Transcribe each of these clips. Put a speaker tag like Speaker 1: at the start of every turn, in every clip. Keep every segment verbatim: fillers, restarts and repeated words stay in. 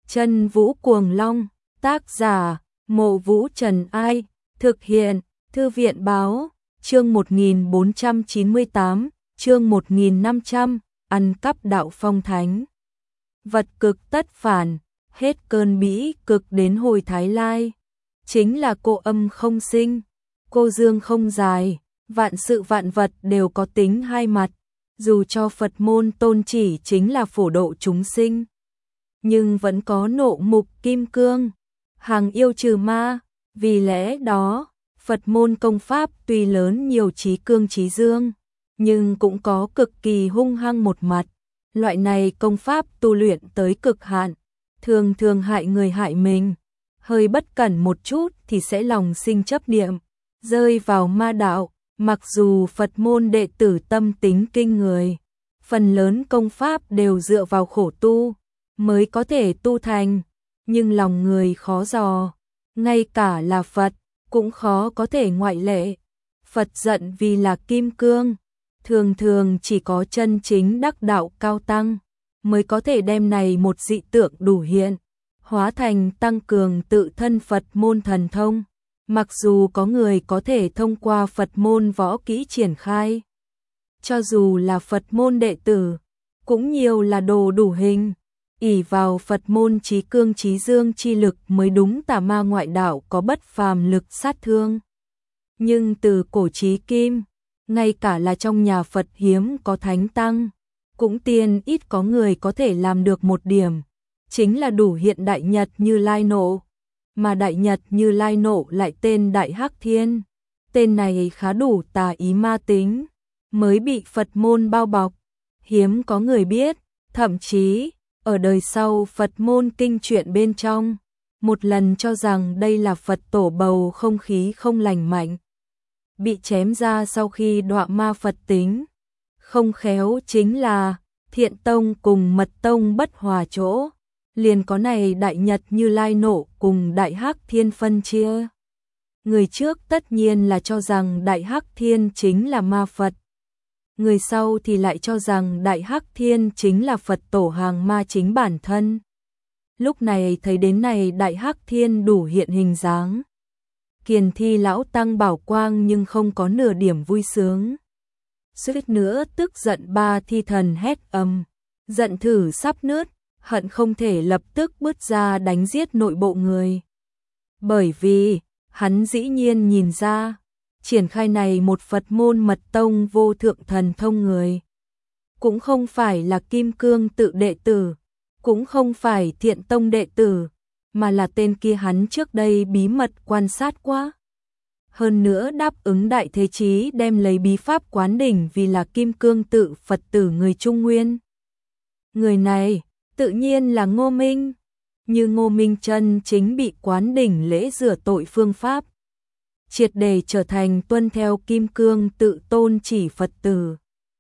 Speaker 1: Chân Vũ Cuồng Long, tác giả, Mộ Vũ Trần Ai, thực hiện, Thư viện Báo, chương một nghìn bốn trăm chín mươi tám, chương một nghìn năm trăm, ăn cắp đạo phong thánh. Vật cực tất phản, hết cơn bĩ cực đến hồi Thái Lai. Chính là cô âm không sinh, cô dương không dài, vạn sự vạn vật đều có tính hai mặt. Dù cho Phật môn tôn chỉ chính là phổ độ chúng sinh, nhưng vẫn có nộ mục kim cương, hàng yêu trừ ma. Vì lẽ đó, Phật môn công pháp tuy lớn nhiều trí cương trí dương, nhưng cũng có cực kỳ hung hăng một mặt. Loại này công pháp tu luyện tới cực hạn, thường thường hại người hại mình. Hơi bất cẩn một chút thì sẽ lòng sinh chấp niệm, rơi vào ma đạo. Mặc dù Phật môn đệ tử tâm tính kinh người, phần lớn công pháp đều dựa vào khổ tu mới có thể tu thành, nhưng lòng người khó dò, ngay cả là Phật cũng khó có thể ngoại lệ. Phật giận vì là kim cương, thường thường chỉ có chân chính đắc đạo cao tăng mới có thể đem này một dị tượng đủ hiện, hóa thành tăng cường tự thân Phật môn thần thông. Mặc dù có người có thể thông qua Phật môn võ kỹ triển khai, cho dù là Phật môn đệ tử, cũng nhiều là đồ đủ hình, ỷ vào Phật môn trí cương trí dương chi lực mới đúng tà ma ngoại đạo có bất phàm lực sát thương. Nhưng từ cổ chí kim, ngay cả là trong nhà Phật hiếm có thánh tăng, cũng tiên ít có người có thể làm được một điểm, chính là đủ hiện Đại Nhật Như Lai nộ. Mà Đại Nhật Như Lai nộ lại tên Đại Hắc Thiên. Tên này khá đủ tà ý ma tính, mới bị Phật môn bao bọc, hiếm có người biết. Thậm chí, ở đời sau Phật môn kinh truyện bên trong, một lần cho rằng đây là Phật tổ bầu không khí không lành mạnh, bị chém ra sau khi đọa ma Phật tính. Không khéo chính là Thiện Tông cùng Mật Tông bất hòa chỗ, liền có này Đại Nhật Như Lai nộ cùng Đại Hắc Thiên phân chia. Người trước tất nhiên là cho rằng Đại Hắc Thiên chính là ma Phật, người sau thì lại cho rằng Đại Hắc Thiên chính là Phật tổ hàng ma chính bản thân. Lúc này thấy đến này Đại Hắc Thiên đủ hiện hình dáng, Kiền Thi lão tăng bảo quang nhưng không có nửa điểm vui sướng. Suýt nữa tức giận ba thi thần hét ầm, giận thử sắp nứt, hận không thể lập tức bứt ra đánh giết nội bộ người. Bởi vì, hắn dĩ nhiên nhìn ra, triển khai này một Phật môn Mật Tông vô thượng thần thông người, cũng không phải là Kim Cương tự đệ tử, cũng không phải Thiện Tông đệ tử, mà là tên kia hắn trước đây bí mật quan sát quá. Hơn nữa đáp ứng Đại Thế Chí đem lấy bí pháp quán đỉnh vì là Kim Cương tự Phật tử người Trung Nguyên. Người này tự nhiên là Ngô Minh, như Ngô Minh chân chính bị quán đỉnh lễ rửa tội phương pháp, triệt để trở thành tuân theo Kim Cương tự tôn chỉ Phật tử.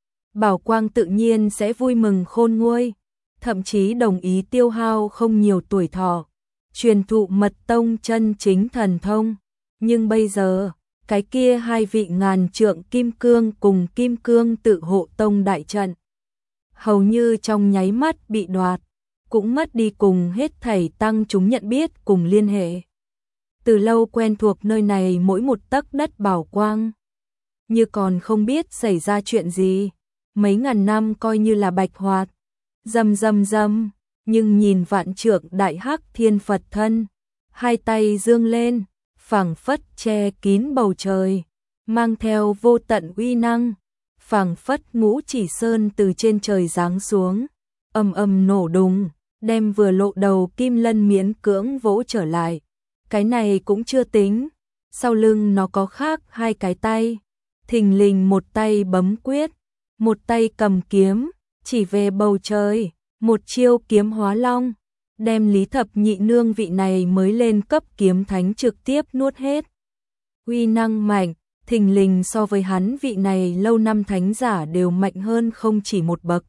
Speaker 1: Bảo Quang tự nhiên sẽ vui mừng khôn nguôi, thậm chí đồng ý tiêu hao không nhiều tuổi thọ, truyền thụ Mật Tông chân chính thần thông. Nhưng bây giờ, cái kia hai vị ngàn trượng Kim Cương cùng Kim Cương tự hộ tông đại trận, hầu như trong nháy mắt bị đoạt, cũng mất đi cùng hết thảy tăng chúng nhận biết cùng liên hệ. Từ lâu quen thuộc nơi này mỗi một tấc đất Bảo Quang, như còn không biết xảy ra chuyện gì, mấy ngàn năm coi như là bạch hoạt. Rầm rầm rầm, nhưng nhìn vạn trượng Đại Hắc Thiên Phật thân, hai tay dương lên, phảng phất che kín bầu trời, mang theo vô tận uy năng, phảng phất ngũ chỉ sơn từ trên trời giáng xuống, ầm ầm nổ đùng, đem vừa lộ đầu kim lân miễn cưỡng vỗ trở lại. Cái này cũng chưa tính, sau lưng nó có khác hai cái tay, thình lình một tay bấm quyết, một tay cầm kiếm, chỉ về bầu trời, một chiêu kiếm hóa long, đem Lý Thập Nhị Nương vị này mới lên cấp kiếm thánh trực tiếp nuốt hết. Uy năng mạnh, thình lình so với hắn vị này lâu năm thánh giả đều mạnh hơn không chỉ một bậc.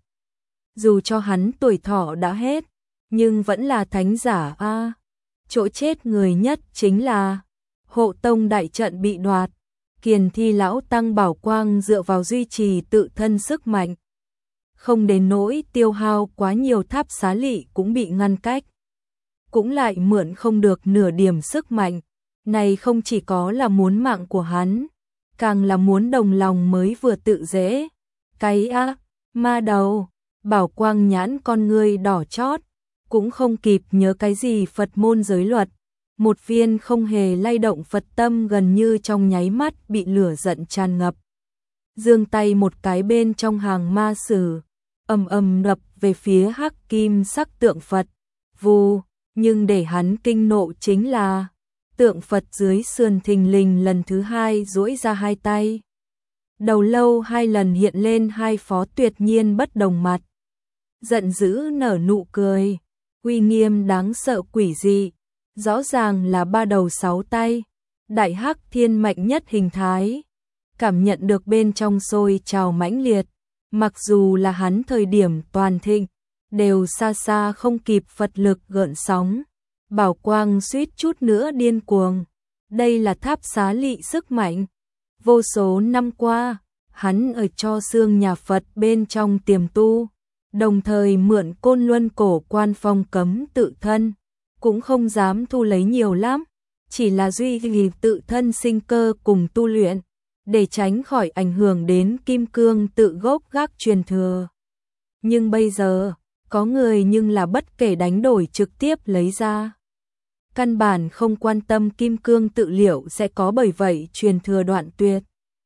Speaker 1: Dù cho hắn tuổi thọ đã hết, nhưng vẫn là thánh giả a. À, chỗ chết người nhất chính là hộ tông đại trận bị đoạt, Kiền Thi lão tăng bảo quang dựa vào duy trì tự thân sức mạnh, không đến nỗi tiêu hao quá nhiều tháp xá lị cũng bị ngăn cách. cũng lại mượn không được nửa điểm sức mạnh, này không chỉ có là muốn mạng của hắn, càng là muốn đồng lòng mới vừa tự dễ. Cái á, ma đầu, Bảo Quang nhãn con ngươi đỏ chót, cũng không kịp nhớ cái gì Phật môn giới luật, một viên không hề lay động Phật tâm gần như trong nháy mắt bị lửa giận tràn ngập. Giương tay một cái bên trong hàng ma sử, ầm ầm đập về phía hắc kim sắc tượng Phật, vù, nhưng để hắn kinh nộ chính là tượng Phật dưới sườn thình lình lần thứ hai duỗi ra hai tay. Đầu lâu hai lần hiện lên hai phó tuyệt nhiên bất đồng mặt. Giận dữ nở nụ cười, uy nghiêm đáng sợ quỷ dị, rõ ràng là ba đầu sáu tay, đại hắc thiên mạnh nhất hình thái. Cảm nhận được bên trong sôi trào mãnh liệt, mặc dù là hắn thời điểm toàn thịnh, đều xa xa không kịp Phật lực gợn sóng. Bảo Quang suýt chút nữa điên cuồng, đây là tháp xá lị sức mạnh. Vô số năm qua, hắn ở cho xương nhà Phật bên trong tiềm tu, đồng thời mượn Côn Luân cổ quan phong cấm tự thân, cũng không dám thu lấy nhiều lắm, chỉ là duy trì tự thân sinh cơ cùng tu luyện, để tránh khỏi ảnh hưởng đến kim cương tự gốc gác truyền thừa. Nhưng bây giờ, có người nhưng là bất kể đánh đổi trực tiếp lấy ra. Căn bản không quan tâm kim cương tự liệu sẽ có bởi vậy truyền thừa đoạn tuyệt.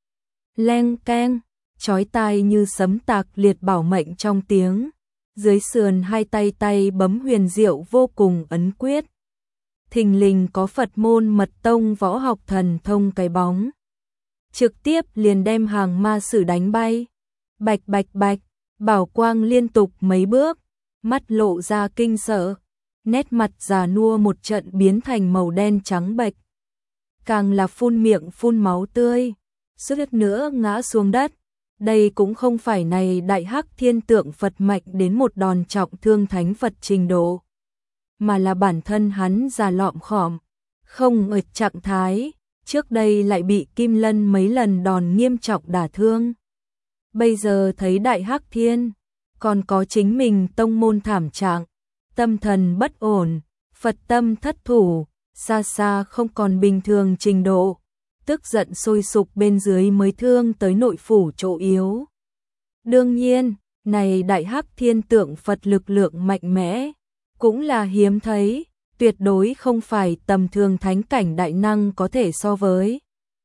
Speaker 1: Leng keng, chói tai như sấm tạc liệt bảo mệnh trong tiếng. Dưới sườn hai tay tay bấm huyền diệu vô cùng ấn quyết. Thình lình có Phật môn mật tông võ học thần thông cái bóng. Trực tiếp liền đem hàng ma sử đánh bay. Bạch bạch bạch, Bảo Quang liên tục mấy bước, mắt lộ ra kinh sợ, nét mặt già nua một trận biến thành màu đen trắng bệch. Càng là phun miệng phun máu tươi, suýt nữa ngã xuống đất. Đây cũng không phải này đại hắc thiên tượng Phật mạnh đến một đòn trọng thương thánh Phật trình độ, mà là bản thân hắn già lọm khọm, không ở trạng thái, trước đây lại bị Kim Lân mấy lần đòn nghiêm trọng đả thương. Bây giờ thấy đại hắc thiên, còn có chính mình tông môn thảm trạng, tâm thần bất ổn, Phật tâm thất thủ, xa xa không còn bình thường trình độ. Tức giận sôi sục bên dưới mới thương tới nội phủ chỗ yếu. Đương nhiên, này đại hắc thiên tượng Phật lực lượng mạnh mẽ, cũng là hiếm thấy, tuyệt đối không phải tầm thường thánh cảnh đại năng có thể so với.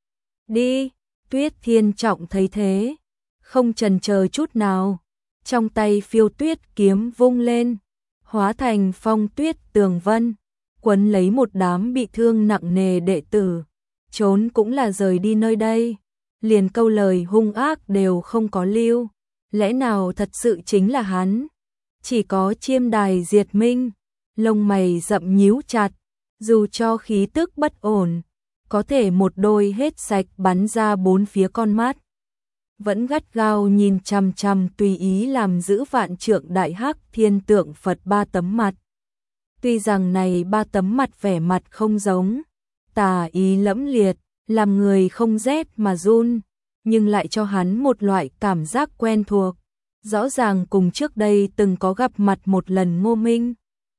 Speaker 1: Đi, Tuyết Thiên Trọng thấy thế, không chần chờ chút nào, trong tay phiêu tuyết kiếm vung lên, hóa thành phong tuyết tường vân, quấn lấy một đám bị thương nặng nề đệ tử. Trốn cũng là rời đi nơi đây, liền câu lời hung ác đều không có lưu, lẽ nào thật sự chính là hắn? Chỉ có chiêm đài diệt minh, lông mày rậm nhíu chặt, dù cho khí tức bất ổn, có thể một đôi hết sạch bắn ra bốn phía con mắt. Vẫn gắt gao nhìn chằm chằm tùy ý làm giữ vạn trượng đại hắc thiên tượng Phật ba tấm mặt. Tuy rằng này ba tấm mặt vẻ mặt không giống, tà ý lẫm liệt, làm người không rét mà run, nhưng lại cho hắn một loại cảm giác quen thuộc, rõ ràng cùng trước đây từng có gặp mặt một lần Ngô Minh.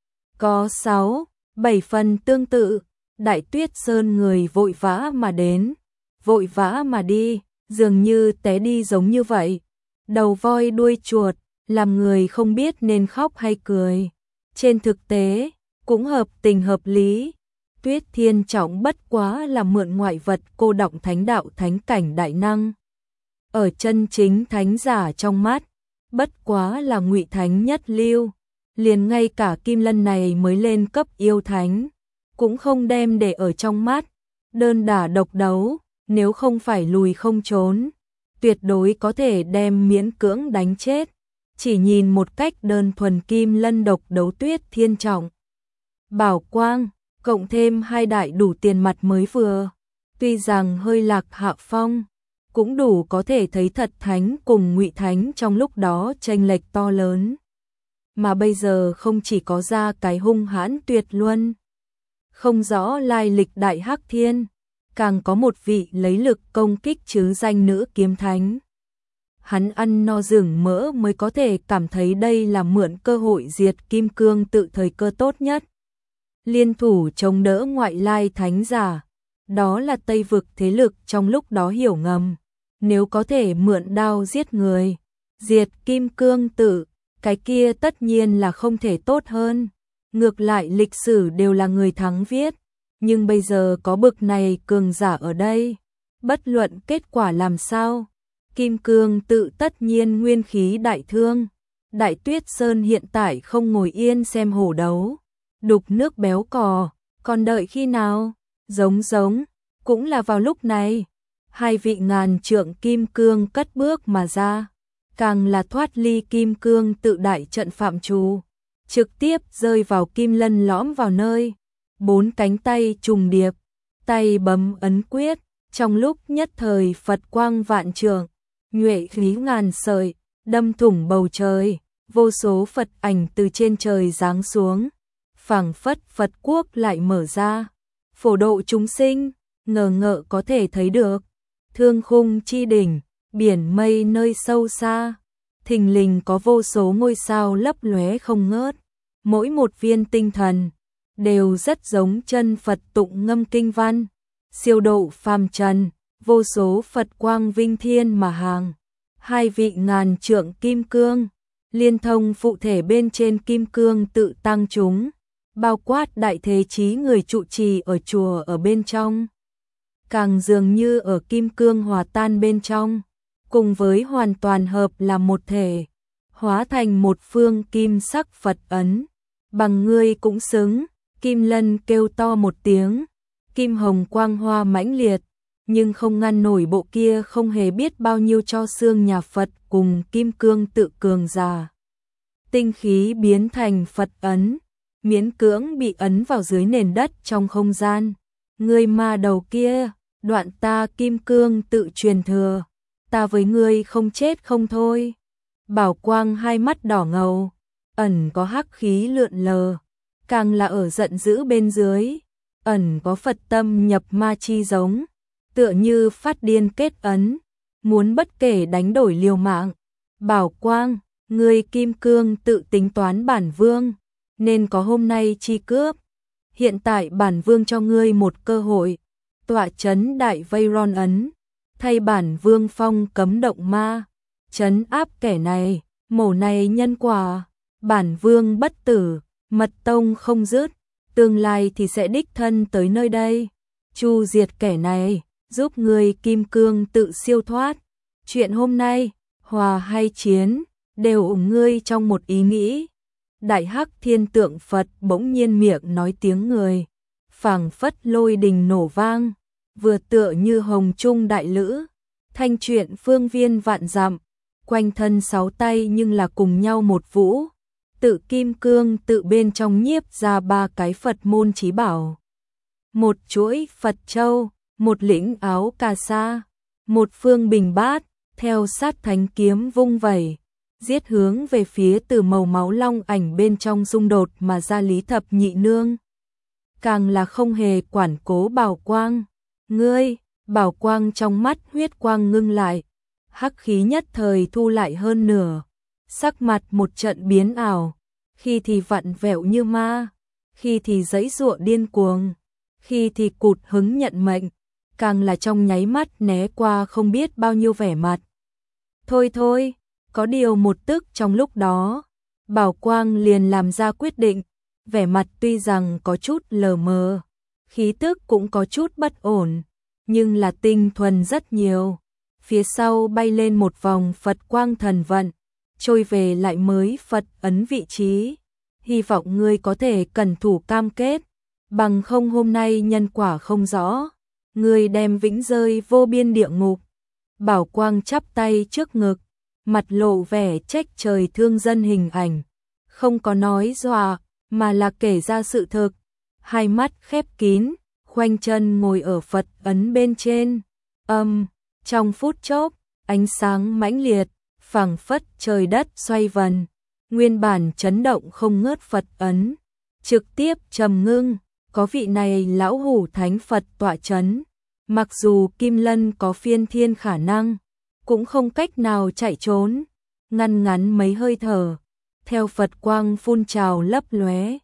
Speaker 1: Có sáu, bảy phần tương tự, Đại Tuyết Sơn người vội vã mà đến, vội vã mà đi, dường như té đi giống như vậy, đầu voi đuôi chuột, làm người không biết nên khóc hay cười. Trên thực tế, cũng hợp tình hợp lý. Tuyết Thiên Trọng bất quá là mượn ngoại vật cô động thánh đạo thánh cảnh đại năng. Ở chân chính thánh giả trong mắt, bất quá là ngụy thánh nhất lưu, liền ngay cả Kim Lân này mới lên cấp yêu thánh, cũng không đem để ở trong mắt, đơn đả độc đấu, nếu không phải lùi không trốn, tuyệt đối có thể đem miễn cưỡng đánh chết, chỉ nhìn một cách đơn thuần Kim Lân độc đấu Tuyết Thiên Trọng. Bảo Quang cộng thêm hai đại đủ tiền mặt mới vừa, tuy rằng hơi lạc hạ phong, cũng đủ có thể thấy thật thánh cùng ngụy thánh trong lúc đó chênh lệch to lớn. Mà bây giờ không chỉ có ra cái hung hãn tuyệt luân, không rõ lai lịch đại hắc thiên, càng có một vị lấy lực công kích chứ danh nữ kiếm thánh. Hắn ăn no rừng mỡ mới có thể cảm thấy đây là mượn cơ hội diệt kim cương tự thời cơ tốt nhất. liên thủ chống đỡ ngoại lai thánh giả. Đó là Tây vực thế lực trong lúc đó hiểu ngầm, nếu có thể mượn đao giết người, diệt Kim Cương Tự, cái kia tất nhiên là không thể tốt hơn. Ngược lại lịch sử đều là người thắng viết, nhưng bây giờ có bực này cường giả ở đây, bất luận kết quả làm sao, Kim Cương Tự tất nhiên nguyên khí đại thương. Đại Tuyết Sơn hiện tại không ngồi yên xem hổ đấu, đục nước béo cò, còn đợi khi nào? Giống giống, cũng là vào lúc này, hai vị ngàn trượng kim cương cất bước mà ra, càng là thoát ly Kim Cương Tự đại trận phạm trù, trực tiếp rơi vào kim lân lõm vào nơi, bốn cánh tay trùng điệp, tay bấm ấn quyết, trong lúc nhất thời Phật quang vạn trượng, nhuệ khí ngàn sợi, đâm thủng bầu trời, vô số Phật ảnh từ trên trời giáng xuống, phảng phất Phật quốc lại mở ra, phổ độ chúng sinh, ngờ ngợ có thể thấy được. Thương khung chi đỉnh, biển mây nơi sâu xa, thình lình có vô số ngôi sao lấp lóe không ngớt, mỗi một viên tinh thần đều rất giống chân Phật tụng ngâm kinh văn, siêu độ phàm trần, vô số Phật quang vinh thiên mà hàng. Hai vị ngàn trượng kim cương, liên thông phụ thể bên trên Kim Cương Tự tăng chúng, bao quát đại thế chí người trụ trì ở chùa ở bên trong, càng dường như ở kim cương hòa tan bên trong, cùng với hoàn toàn hợp là một thể, hóa thành một phương kim sắc Phật ấn. Bằng ngươi cũng xứng, Kim Lân kêu to một tiếng, kim hồng quang hoa mãnh liệt, nhưng không ngăn nổi bộ kia không hề biết bao nhiêu cho xương nhà Phật cùng Kim Cương Tự cường giả. Tinh khí biến thành Phật ấn, miễn cưỡng bị ấn vào dưới nền đất trong không gian. Ngươi ma đầu kia, đoạn ta Kim Cương Tự truyền thừa, ta với ngươi không chết không thôi. Bảo quang hai mắt đỏ ngầu, ẩn có hắc khí lượn lờ, càng là ở giận dữ bên dưới, ẩn có Phật tâm nhập ma chi giống, tựa như phát điên kết ấn, muốn bất kể đánh đổi liều mạng. Bảo quang, ngươi Kim Cương Tự tính toán bản vương, nên có hôm nay chi cướp. Hiện tại bản vương cho ngươi một cơ hội, tọa chấn đại vây ron ấn, thay bản vương phong cấm động ma, trấn áp kẻ này, mổ này nhân quả, bản vương bất tử, mật tông không dứt, tương lai thì sẽ đích thân tới nơi đây, chu diệt kẻ này, giúp người Kim Cương Tự siêu thoát. Chuyện hôm nay, hòa hay chiến, đều ủng ngươi trong một ý nghĩ. Đại Hắc Thiên Tượng Phật bỗng nhiên miệng nói tiếng người, phảng phất lôi đình nổ vang, vừa tựa như hồng trung đại lữ, thanh truyện phương viên vạn dặm, quanh thân sáu tay nhưng là cùng nhau một vũ, tự Kim Cương Tự bên trong nhiếp ra ba cái Phật môn chí bảo. Một chuỗi Phật châu, một lĩnh áo cà sa, một phương bình bát, theo sát thánh kiếm vung vẩy, giết hướng về phía từ màu máu long ảnh bên trong xung đột mà ra Lý Thập Nhị Nương. Càng là không hề quản cố Bảo Quang. Ngươi, Bảo Quang trong mắt huyết quang ngưng lại, hắc khí nhất thời thu lại hơn nửa, sắc mặt một trận biến ảo, khi thì vặn vẹo như ma, khi thì giãy giụa điên cuồng, khi thì cụt hứng nhận mệnh, càng là trong nháy mắt né qua không biết bao nhiêu vẻ mặt. Thôi thôi, có điều một tức trong lúc đó, Bảo Quang liền làm ra quyết định, vẻ mặt tuy rằng có chút lờ mờ, khí tức cũng có chút bất ổn, nhưng là tinh thuần rất nhiều. Phía sau bay lên một vòng Phật quang thần vận, trôi về lại mới Phật ấn vị trí. Hy vọng ngươi có thể cẩn thủ cam kết, bằng không hôm nay nhân quả không rõ, ngươi đem vĩnh rơi vô biên địa ngục. Bảo Quang chắp tay trước ngực, mặt lộ vẻ trách trời thương dân hình ảnh, không có nói dọa, mà là kể ra sự thực. Hai mắt khép kín, khoanh chân ngồi ở Phật ấn bên trên. Âm, trong phút chốc, ánh sáng mãnh liệt, phảng phất trời đất xoay vần, nguyên bản chấn động không ngớt Phật ấn, trực tiếp trầm ngưng, có vị này lão hủ thánh Phật tọa chấn, mặc dù Kim Lân có phiên thiên khả năng, cũng không cách nào chạy trốn, ngăn ngắn mấy hơi thở, theo Phật quang phun trào lấp lóe,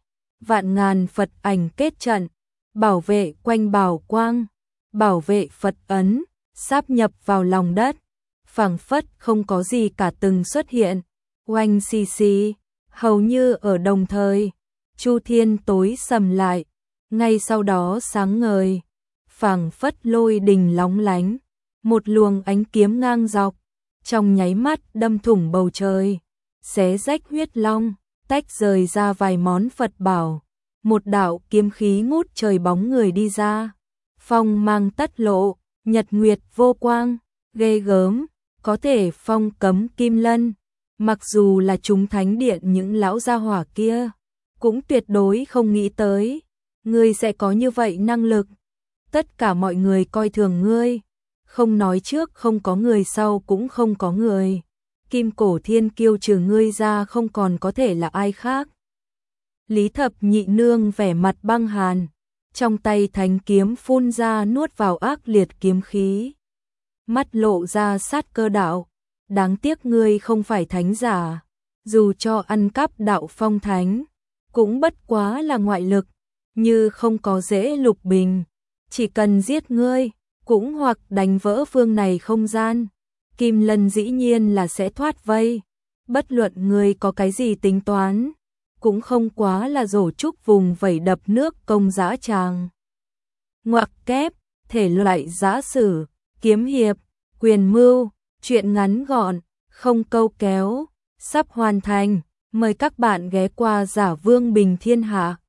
Speaker 1: vạn ngàn Phật ảnh kết trận, bảo vệ quanh bảo quang, bảo vệ Phật ấn, sáp nhập vào lòng đất, phảng phất không có gì cả từng xuất hiện, oanh xì xì, hầu như ở đồng thời, chu thiên tối sầm lại, ngay sau đó sáng ngời, phảng phất lôi đình lóng lánh, một luồng ánh kiếm ngang dọc, trong nháy mắt đâm thủng bầu trời, xé rách huyết long, tách rời ra vài món Phật bảo, một đạo kiếm khí ngút trời bóng người đi ra, phong mang tất lộ, nhật nguyệt vô quang, ghê gớm, có thể phong cấm kim lân, mặc dù là chúng thánh điện những lão gia hỏa kia, cũng tuyệt đối không nghĩ tới, ngươi sẽ có như vậy năng lực. Tất cả mọi người coi thường ngươi, không nói trước không có người sau cũng không có người. Kim cổ thiên kiêu trừ ngươi ra không còn có thể là ai khác. Lý thập nhị nương vẻ mặt băng hàn, trong tay thánh kiếm phun ra nuốt vào ác liệt kiếm khí. Mắt lộ ra sát cơ đạo, đáng tiếc ngươi không phải thánh giả, dù cho ăn cắp đạo phong thánh, cũng bất quá là ngoại lực, như không có dễ lục bình, chỉ cần giết ngươi, cũng hoặc đánh vỡ phương này không gian, Kim Lân dĩ nhiên là sẽ thoát vây, bất luận ngươi có cái gì tính toán, cũng không quá là rổ trúc vùng vẩy đập nước công dã tràng. Ngoặc kép, thể loại giã sử, kiếm hiệp, quyền mưu, truyện ngắn gọn, không câu kéo, sắp hoàn thành, mời các bạn ghé qua Giả Vương Bình Thiên Hạ.